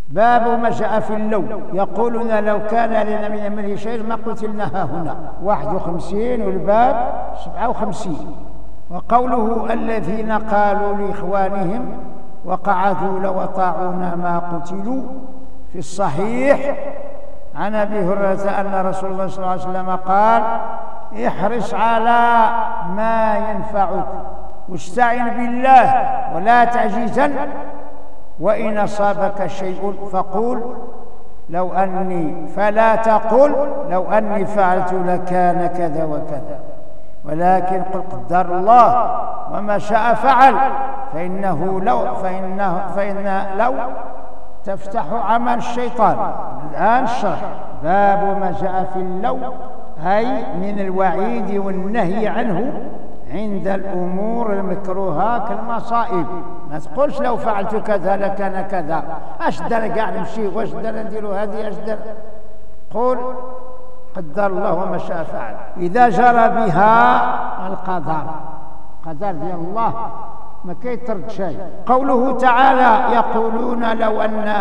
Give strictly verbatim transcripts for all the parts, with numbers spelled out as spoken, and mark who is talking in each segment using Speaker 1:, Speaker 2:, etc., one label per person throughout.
Speaker 1: باب ما جاء في اللو. يقولون لو كان لنا من أمره شيء ما قتلنا هنا. واحد وخمسين والباب سبعة وخمسين. وقوله الذين قالوا لإخوانهم وقعدوا لو أطاعونا ما قتلوا، في الصحيح عن أبي هريرة أن رسول الله صلى الله عليه وسلم قال احرص على ما ينفعك واستعن بالله ولا تعجزن، وإن أصابك شيء فقول لو أني، فلا تقل لو أني فعلت لكان كذا وكذا، ولكن قل قدر الله وما شاء فعل، فإنه لو فإنه فإن لو تفتح عمل الشيطان. الآن الشرح. باب ما جاء في اللو، أي من الوعيد والنهي عنه عند الأمور المكروهة كالمصائب. ما تقولش لو فعلت كذا لكان كذا، اش دار قاعد نمشي، واش دار نديرو هذه، اش دار. قول قدر الله وما شاء فعل. إذا جرى بها القدر، قدر ديال الله ما كيترد شيء. قوله تعالى يقولون لو أن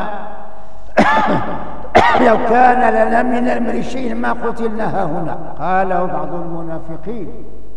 Speaker 1: لو كان لنا من الأمر شيء ما قتلنا هنا. قاله بعض المنافقين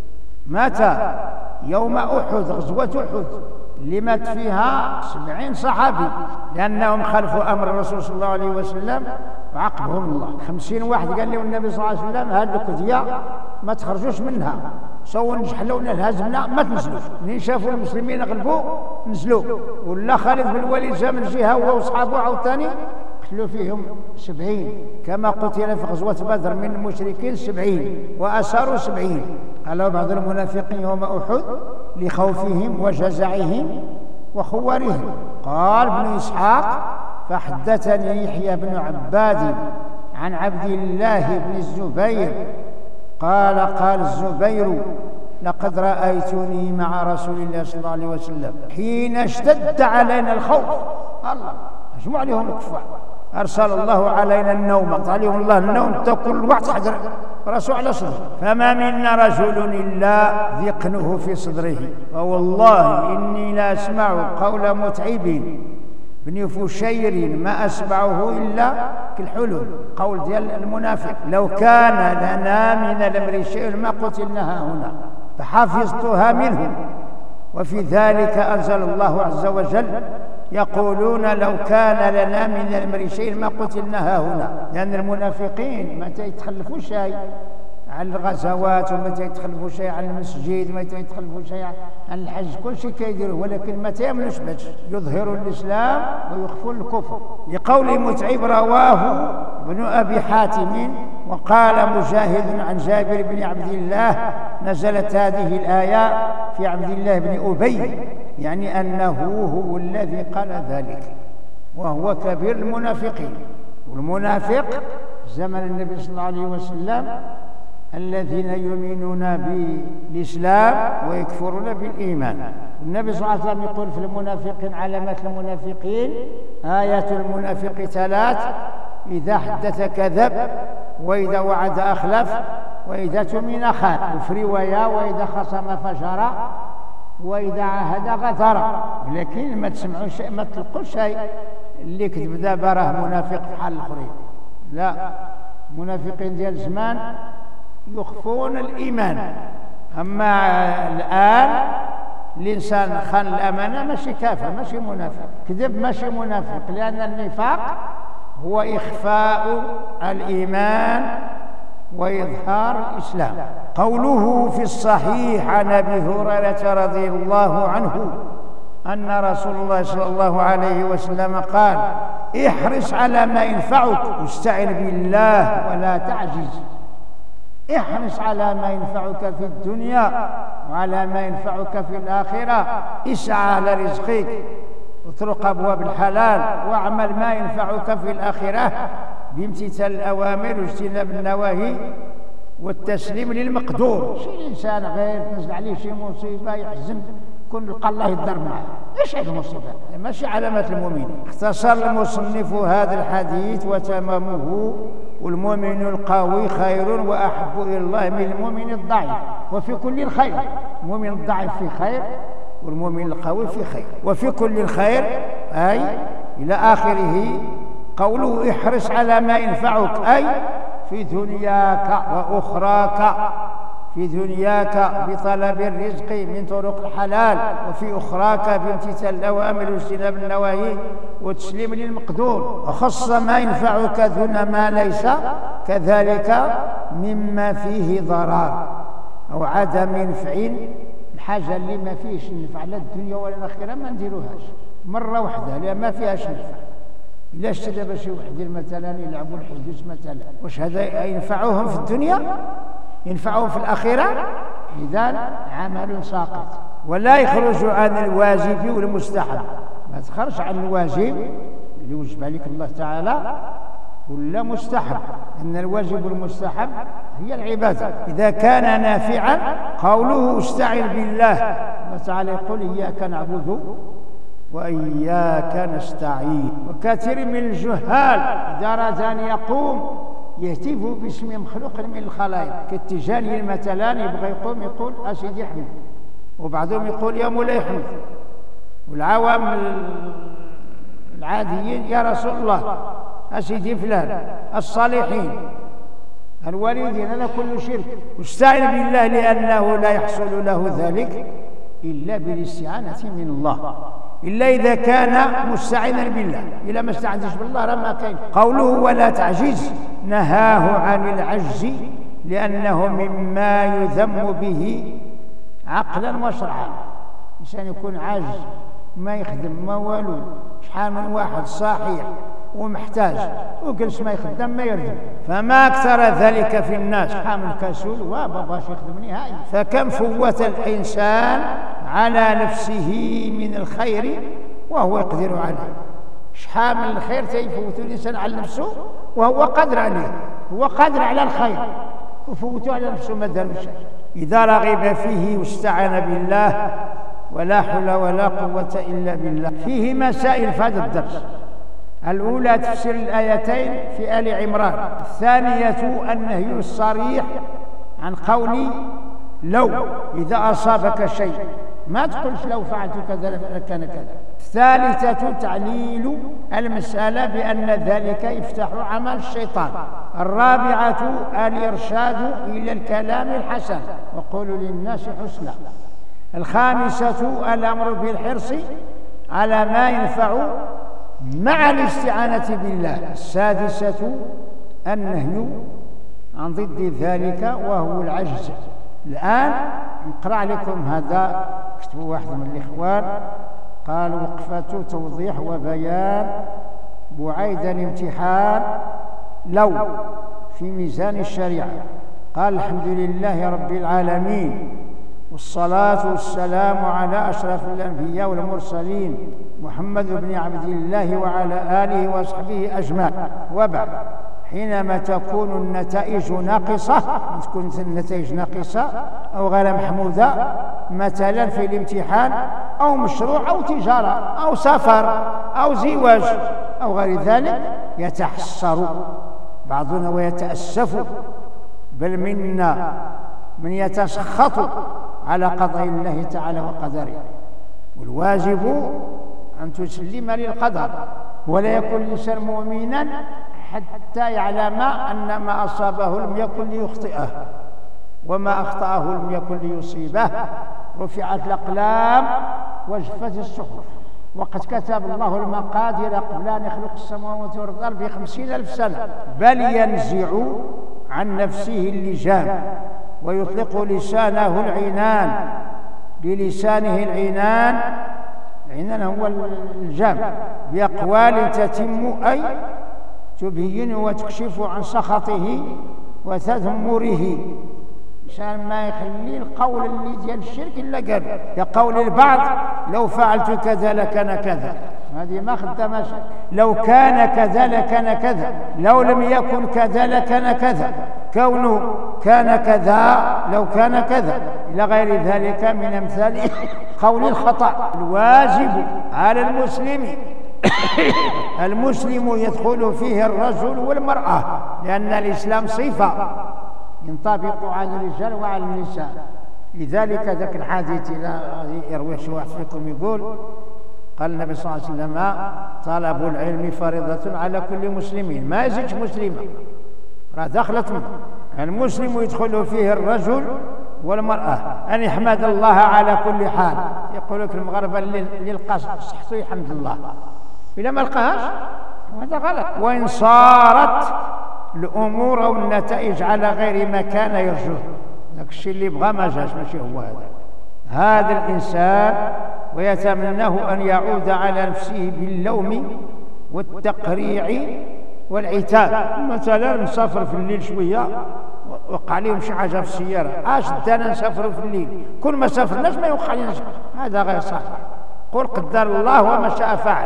Speaker 1: متى؟ يوم أحد، غزوة أحد اللي مات فيها سبعين صحابي، لأنهم خالفوا أمر الرسول صلى الله عليه وسلم وعاقبهم الله. خمسين واحد قال له النبي صلى الله عليه وسلم هذه القضية ما تخرجوش منها، سواء نجحلونا الهزمنا ما تنزلوش. منين شافوا المسلمين غلبوا نزلوا. ولا خالد بن الوليد جا من جهة هو وصحابه عاوتاني قتلوا فيهم سبعين، كما قتل في غزوة بدر من المشركين سبعين وأسروا سبعين. قالوا بعض المنافقين يوم أحد لخوفهم وجزعهم وخورهم. قال ابن إسحاق فحدثني يحيى بن عباد عن عبد الله بن الزبير قال قال الزبير لقد رأيتني مع رسول الله صلى الله عليه وسلم حين اشتد علينا الخوف. الله مجموع عليهم الكفار، أرسل الله علينا النوم، قال عليهم الله النوم كل وقت حجر رسول على صدره، فما منا رجل إلا ذقنه في صدره، فوالله إني لا أسمع قول متعب بن فشير ما أسمعه إلا كالحلول، قول ديال المنافق لو كان لنا من الأمر شيء ما قتلناها هنا، فحفظتها منهم. وفي ذلك أنزل الله عز وجل يقولون لو كان لنا من الأمر شيء ما قتلناها هنا، لأن المنافقين ما يتخلفوا شيء عن الغزوات وما يتخلفوا شيء عن المسجد، ما يتخلفوا شيء عن الحج، كل شيء كيديروا، ولكن ما يعملوش باش يظهروا الإسلام ويخفوا الكفر. لقول متعب رواه ابن أبي حاتم. وقال مجاهد عن جابر بن عبد الله نزلت هذه الآية في عبد الله بن أبي، يعني أنه هو الذي قال ذلك، وهو كبير المنافقين. والمنافق زمن النبي صلى الله عليه وسلم الذين يؤمنون بالإسلام ويكفرون بالإيمان. النبي صلى الله عليه وسلم يقول في المنافقين علامات المنافقين آيات المنافق ثلاث: إذا حدث كذب، وإذا وعد أخلف، وإذا تؤمن خان. وفي رواية وإذا خصم فجر، وإذا عاهد غدر. لكن ما تسمعوا شيء، ما تلقوا شيء اللي كذب دابا راه منافق في حال الآخرين، لا. منافقين ديال زمان يخفون الإيمان. أما الآن الإنسان خان الأمانة ماشي كافر، ماشي منافق. كذب ماشي منافق، لأن النفاق هو إخفاء الإيمان وإظهار الإسلام. قوله في الصحيح عن أبي هريرة رضي الله عنه أن رسول الله صلى الله عليه وسلم قال احرص على ما ينفعك واستعن بالله ولا تعجز. احرص على ما ينفعك في الدنيا وعلى ما ينفعك في الآخرة. اسعى على رزقك واطرق أبواب الحلال واعمل ما ينفعك في الآخرة بامتثال الأوامر واجتناب النواهي والتسليم للمقدور. شي إنسان غير تنزل عليه شي مصيبة يحزن كن لقى الله يضرب معه، ايش هذه المصيبة؟ ماشي علامات المؤمنين. اختصر المصنف هذا الحديث وتمامه: والمؤمن القوي خير وأحب إلى الله من المؤمن الضعيف، وفي كل خير. المؤمن الضعيف في خير والمؤمن القوي في خير، وفي كل خير أي إلى آخره. قوله احرص على ما ينفعك، أي في دنياك وأخراك، في دنياك بطلب الرزق من طرق الحلال، وفي أخراك بامتثال الأوامر واجتناب النواهي وتسليم للمقدور. وخص ما ينفعك دون ما ليس كذلك مما فيه ضرر أو عدم نفع. الحاجة اللي ما فيهش نفع لا الدنيا ولا الآخرة ما نديروهاش مرة واحدة، لأن ما فيهاش نفع. إلا اشترى باش واحد مثلا يلعبوا الحدوث مثلا، واش هذا ينفعوهم في الدنيا؟ ينفعهم في الآخرة؟ إذن عمل ساقط. ولا يخرج عن الواجب والمستحب، ما تخرج عن الواجب اللي وجب عليك الله تعالى ولا مستحب، أن الواجب والمستحب هي العبادة. إذا كان نافعا، قوله استعن بالله، الله تعالى يقول إياك نعبد وإياك نستعين. وكثير من الجهال إذا أراد أن يقوم يهتف باسم مخلوق من الخلائق، كالتجاني مثلا يبغى يقوم يقول أسيدي حمد، وبعضهم يقول يا مولاي حمد، والعوام العاديين يا رسول الله، أسيدي فلان، الصالحين، الوالدين، هذا كله شرك. واستعن بالله لأنه لا يحصل له ذلك إلا بالاستعانة من الله، إلا إذا كان مستعينا بالله. إلا ما استعنتش بالله راه ما كاين. قوله ولا تعجز، نهاه عن العجز لأنه مما يذم به عقلا وشرعا. الإنسان يكون عاجز ما يخدم ما والو، شحال من واحد صحيح ومحتاج وجلس ما يخدم ما يردم، فما أكثر ذلك في الناس. شحال من كسول وما بغاش يخدم نهائي. فكم فوت الإنسان على نفسه من الخير وهو يقدر عليه. شحال من الخير تيفوت الإنسان على نفسه وهو قادر عليه، هو قادر على الخير وفوته على نفسه ما دار شيء. إذا رغب فيه واستعان بالله، ولا حول ولا قوة إلا بالله. فيه مسائل في هذا الدرس. الأولى تفسير الآيتين في آل عمران. الثانية النهي الصريح عن قول لو إذا أصابك شيء، ما تقولش لو فعلت كذا لكان كذا. الثالثة تعليل المسألة بأن ذلك يفتح عمل الشيطان. الرابعة الإرشاد إلى الكلام الحسن، وقولوا للناس حسنا. الخامسة الأمر بالحرص على ما ينفع مع الاستعانة بالله. السادسة النهي عن ضد ذلك وهو العجز. الآن نقرأ لكم هذا، كتبوا واحد من الإخوان قال وقفة توضيح وبيان بعيد الامتحان لو في ميزان الشريعة. قال الحمد لله رب العالمين، والصلاة والسلام على أشرف الأنبياء والمرسلين محمد بن عبد الله وعلى آله وصحبه أجمعين. وبعد، حينما تكون النتائج ناقصة، تكون النتائج ناقصة أو غير محمودة، مثلا في الامتحان أو مشروع أو تجارة أو سفر أو زواج أو غير ذلك، يتحسر بعضنا ويتأسف، بل منا من يتسخط على قضاء الله تعالى وقدره. والواجب أن تسلم للقدر، ولا يكون الإنسان مؤمنا حتى يعلم أن ما أصابه لم يكن ليخطئه وما أخطأه لم يكن ليصيبه. رفعت الأقلام وجفت الصحف، وقد كتب الله المقادير قبل أن يخلق السماوات والأرض بخمسين ألف سنة. بل ينزع عن نفسه اللجام ويطلق لسانه العنان، بلسانه العنان، العنان هو الجام، بأقوال تتم أي تبين وتكشف عن سخطه وتذمره. عشان ما يخلي القول اللي ديال الشرك إلا قال كقول البعض لو فعلت كذا لكان كذا، هذه ما خداماش. لو كان كذا لكان كذا، لو لم يكن كذا لكان كذا، كونه كان كذا لو كان كذا، إلى غير ذلك من أمثال قول الخطأ. الواجب على المسلم المسلم يدخل فيه الرجل والمرأة، لأن الإسلام صفة ينطبق على الرجال وعلى النساء. لذلك ذاك الحديث إذا يروي شي واحد فيكم يقول قال النبي صلى الله عليه وسلم طلب العلم فريضة على كل مسلم، ما يزيدش مسلمة، راه دخلت منه. المسلم يدخل فيه الرجل والمرأة، أن يحمد الله على كل حال. يقول لك المغاربة اللي لقى صحته يحمد الله، إذا ما لقاهاش هذا غلط. وإن صارت الأمور أو النتائج على غير ما كان يرجوه، داك الشيء اللي بغى ما جاش، ماشي هو هذا. هذا الإنسان ويتمناه أن يعود على نفسه باللوم والتقريع والعتاب. مثلا مسافر في الليل شوية وقع عليهم شي حاجة في السيارة، اش دانا نسافروا في الليل، كل ما سافرناش ما يوقع لنا، هذا غير صحيح. قل قدر الله وما شاء فعل،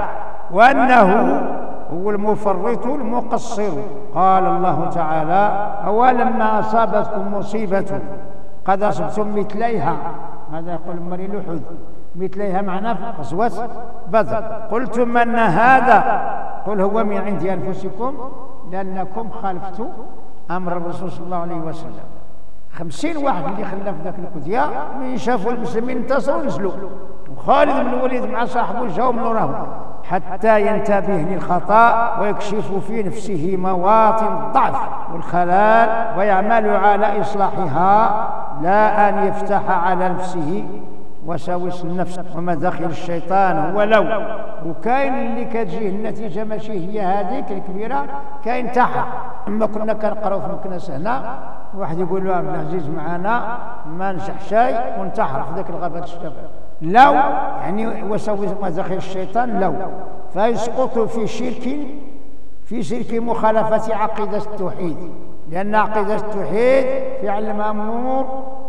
Speaker 1: وأنه هو المفرط المقصر. قال الله تعالى: أولما أصابتكم مصيبة قد أصبتم مثليها، هذا يقول مري لحد مثليها معناه في غزوة بدر، قلتم أن هذا، قل هو من عند أنفسكم لأنكم خالفتم أمر الرسول صلى الله عليه وسلم. خمسين واحد اللي خلى في ذاك الكدية من شافوا المسلمين انتصروا نزلوا، وخالد بن الوليد مع صاحبه جاوا من وراهم حتى ينتبه للخطأ ويكشف في نفسه مواطن الضعف والخلال ويعمل على إصلاحها، لا أن يفتح على نفسه وساوس النفس ومداخل الشيطان. ولو وكاين اللي كتجيه النتيجه ماشي هي هذيك الكبيره، كاين تحت. اما كنا كنقراو في المكناس هنا، واحد يقول له عبد العزيز معانا ما نجح شيء وانتحر في ذاك الغابه الشباب، لو يعني وساوس مداخل الشيطان لو، فيسقط في شرك في شرك مخالفه عقيده التوحيد، لان عقيده التوحيد فعل المامور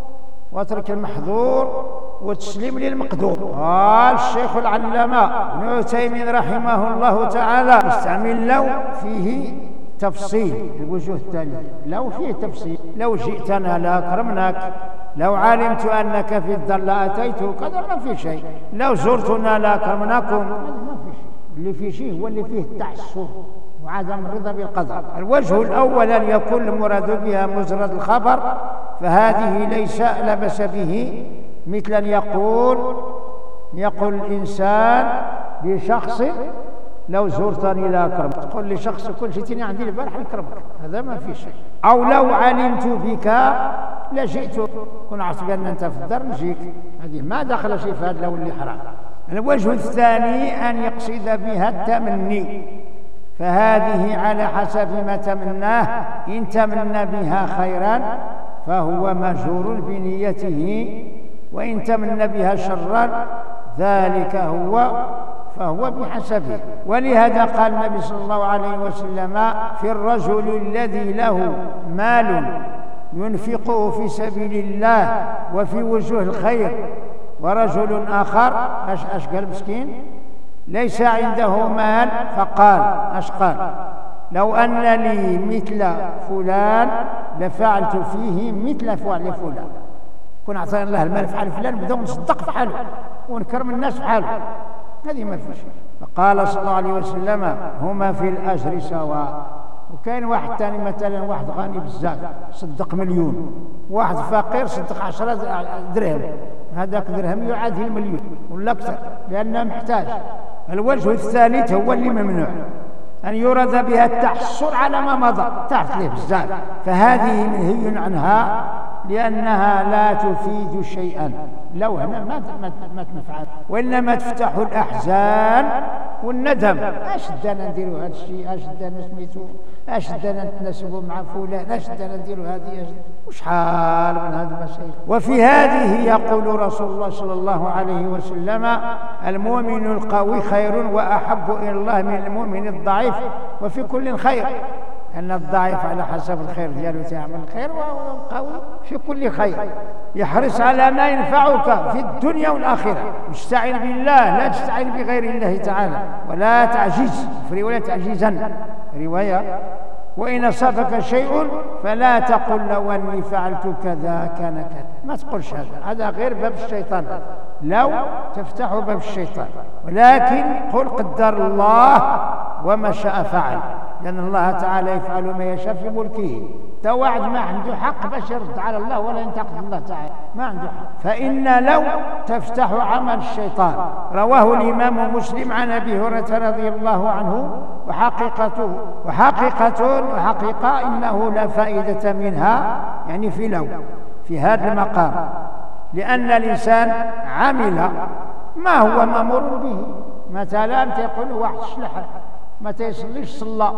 Speaker 1: وترك المحظور والتسليم للمقدور. قال الشيخ العلامة ابن عثيمين رحمه الله تعالى: استعمل لو فيه تفصيل الوجوه الثانية، لو فيه تفصيل، لو جئتنا لأكرمناك، لو علمت أنك في الدار لأتيتك، هذا ما في شيء، لو زرتنا لأكرمناكم، هذا ما في شيء. اللي فيه شيء هو اللي فيه التعسف وعدم الرضا بالقدر. الوجه الأول أن يكون المراد بها مجرد الخبر، فهذه ليس لا بأس به، مثل أن يقول يقول الإنسان لشخص: لو زرتني لأكرمك، تقول لشخص كل جيتني عندي البارح نكرمك، هذا ما في شيء. أو لو علمت بك لجئت، كن عرفت بأن أنت في الدار نجيك، هذه ما دخل شيء في هذا لو اللي حرام. الوجه الثاني أن يقصد بها التمني، فهذه على حسب ما تمناه، إن تمنى بها خيرا فهو مجور بنيته، وإن تمنى بها شرا ذلك هو فهو بحسبه. ولهذا قال النبي صلى الله عليه وسلم في الرجل الذي له مال ينفقه في سبيل الله وفي وجوه الخير، ورجل آخر أش أش قال مسكين ليس عنده مال، فقال أش قال: لو أن لي مثل فلان لفعلت فيه مثل فعل فلان. كون أعطانا الله المال فعل فلان بدون نصدق في حاله ونكرم الناس في حاله، هذه ما في شيء. فقال صلى الله عليه وسلم: هما في الأجر سواء. وكاين واحد ثاني مثلا، واحد غني بزاف صدق مليون، واحد فقير صدق عشرة درهم، هذاك درهم يعادل المليون ولا أكثر لأنه محتاج. الوجه الثالث هو اللي ممنوع، أن يراد بها التحصر على ما مضى، تعرف ليه بزاف، فهذه منهي عنها لأنها لا تفيد شيئا. لو هنا ما ما تنفع، وإنما تفتح الأحزان والندم. اش دانا نديروا هذا الشيء، اش دانا سميتو، اش دانا نتناسبوا مع فلان، اش دانا نديروا هذه، وشحال من هذه المسائل. وفي هذه يقول رسول الله صلى الله عليه وسلم: المؤمن القوي خير وأحب إلى الله من المؤمن الضعيف، وفي كل خير، أن الضعيف على حسب الخير ديالو تعمل الخير، والقوي في كل خير. يحرص على ما ينفعك في الدنيا والآخرة، استعن بالله لا تستعن بغير الله تعالى، ولا تعجز في رواية تعجيزا رواية. وإن أصابك شيء فلا تقل لو أني فعلت كذا كان كذا، ما تقولش هذا، هذا غير باب الشيطان، لو تفتح باب الشيطان، ولكن قل قدر الله وما شاء فعل. لأن الله تعالى يفعل ما يشاء في ملكه. تو واحد ما عنده حق باش يرد على الله ولا ينتقد الله تعالى، ما عنده حق. فإن لو تفتح عمل الشيطان. رواه الإمام مسلم عن أبي هريرة رضي الله عنه. وحقيقته وحقيقة وحقيقة إنه لا فائدة منها، يعني في لو في هذا المقام، لأن الإنسان عمل ما هو مأمور به. مثلا تقول واحد شلح ما تيصليش صلى،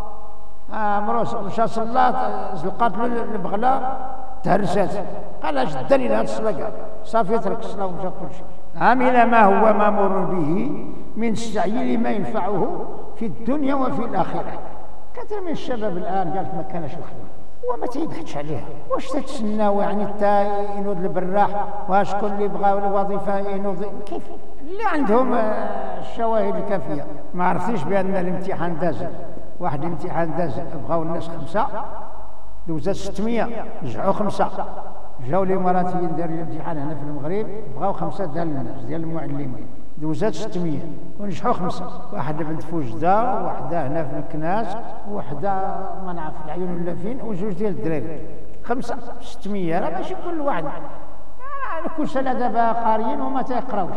Speaker 1: امرو مشى صلى زلقات البغله تهرست، قال اش داني لهاد الصلاه كاع صافي ترك الصلاه ومشى كل شيء. عمل ما هو مامور به من السعي لما ينفعه في الدنيا وفي الاخره. كثير من الشباب الان قال ما كانش الخدمه وما تيبحثش عليها، واش تتسناو يعني حتى ينوض البراح؟ واش كل اللي بغاو الوظيفه ينوض؟ كيف اللي عندهم الشواهد الكافيه؟ ما عرفتيش بان الامتحان داز، واحد الامتحان داز بغاو الناس خمسه، دوزات ستمية رجعوا خمسه، جاو الاماراتيين داروا الامتحان هنا في المغرب بغاو خمسه ديال الناس ديال المعلمين، دوزات ستمية ونجحوا خمسه، واحده بنت فوجده وواحده هنا في مكناس وواحده ما نعرف العيون ولا فين، وجوج ديال الدراري، خمسه ستمية. راه ماشي كل واحد، كل سنه دابا قاريين وما تيقراوش،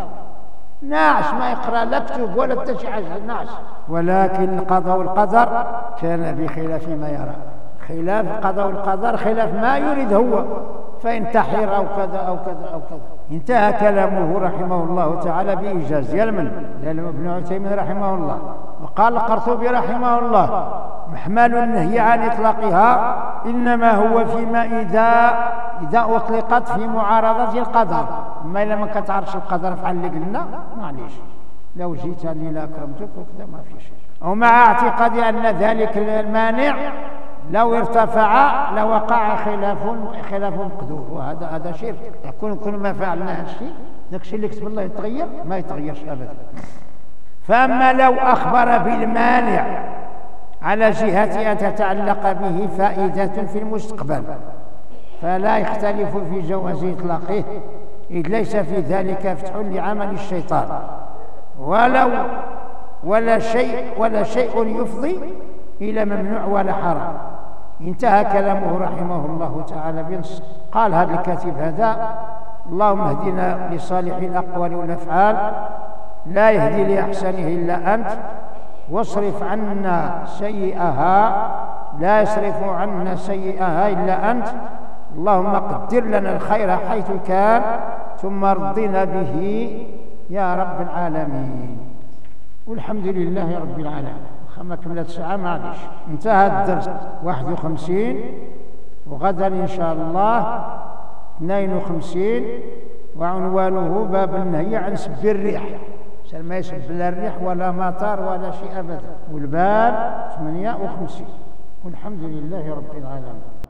Speaker 1: ناعس ما يقرا لا كتب ولا حتى شي حاجه، ناعس. ولكن القضاء والقدر كان بخلاف ما يرى، خلاف القضاء والقدر خلاف ما يريد هو، فإن تحير أو كذا أو كذا أو كذا. انتهى كلامه رحمه الله تعالى بإيجاز يلمن يلمن ابن عثيمين رحمه الله. وقال القرطبي رحمه الله: محمل النهي عن إطلاقها إنما هو فيما إذا إذا أطلقت في معارضة القدر. أما إلا ما كتعرفش القدر فعل اللي قلنا معليش، لو جيتني لأكرمتك وكذا ما في شيء. ومع اعتقاد أن ذلك المانع لو ارتفع لوقع خلاف خلاف مقدور، وهذا هذا شرك. يكون كل ما فعلنا هذا الشيء ذاك الشيء اللي كتب الله يتغير ما يتغيرش ابدا. فاما لو اخبر بالمانع على جهه ان تتعلق به فائده في المستقبل فلا يختلف في جواز اطلاقه، اذ ليس في ذلك فتح لعمل الشيطان ولو ولا شيء ولا شيء يفضي إلى ممنوع ولا حرام. انتهى كلامه رحمه الله تعالى بنص. قال هذا الكاتب هذا: اللهم اهدنا لصالح الأقوال والأفعال، لا يهدي لأحسنه إلا أنت، واصرف عنا سيئها، لا يصرف عنا سيئها إلا أنت، اللهم قدر لنا الخير حيث كان ثم ارضنا به يا رب العالمين. والحمد لله رب العالمين. خما كملت ساعة معليش. انتهى الدرس واحد وخمسين، وغدا إن شاء الله اثنين وخمسين، وعنوانه باب النهي عن سب الريح. سال ما يسب لا الريح ولا مطر ولا شيء أبدا. والباب ثمانية وخمسين. والحمد لله رب العالمين.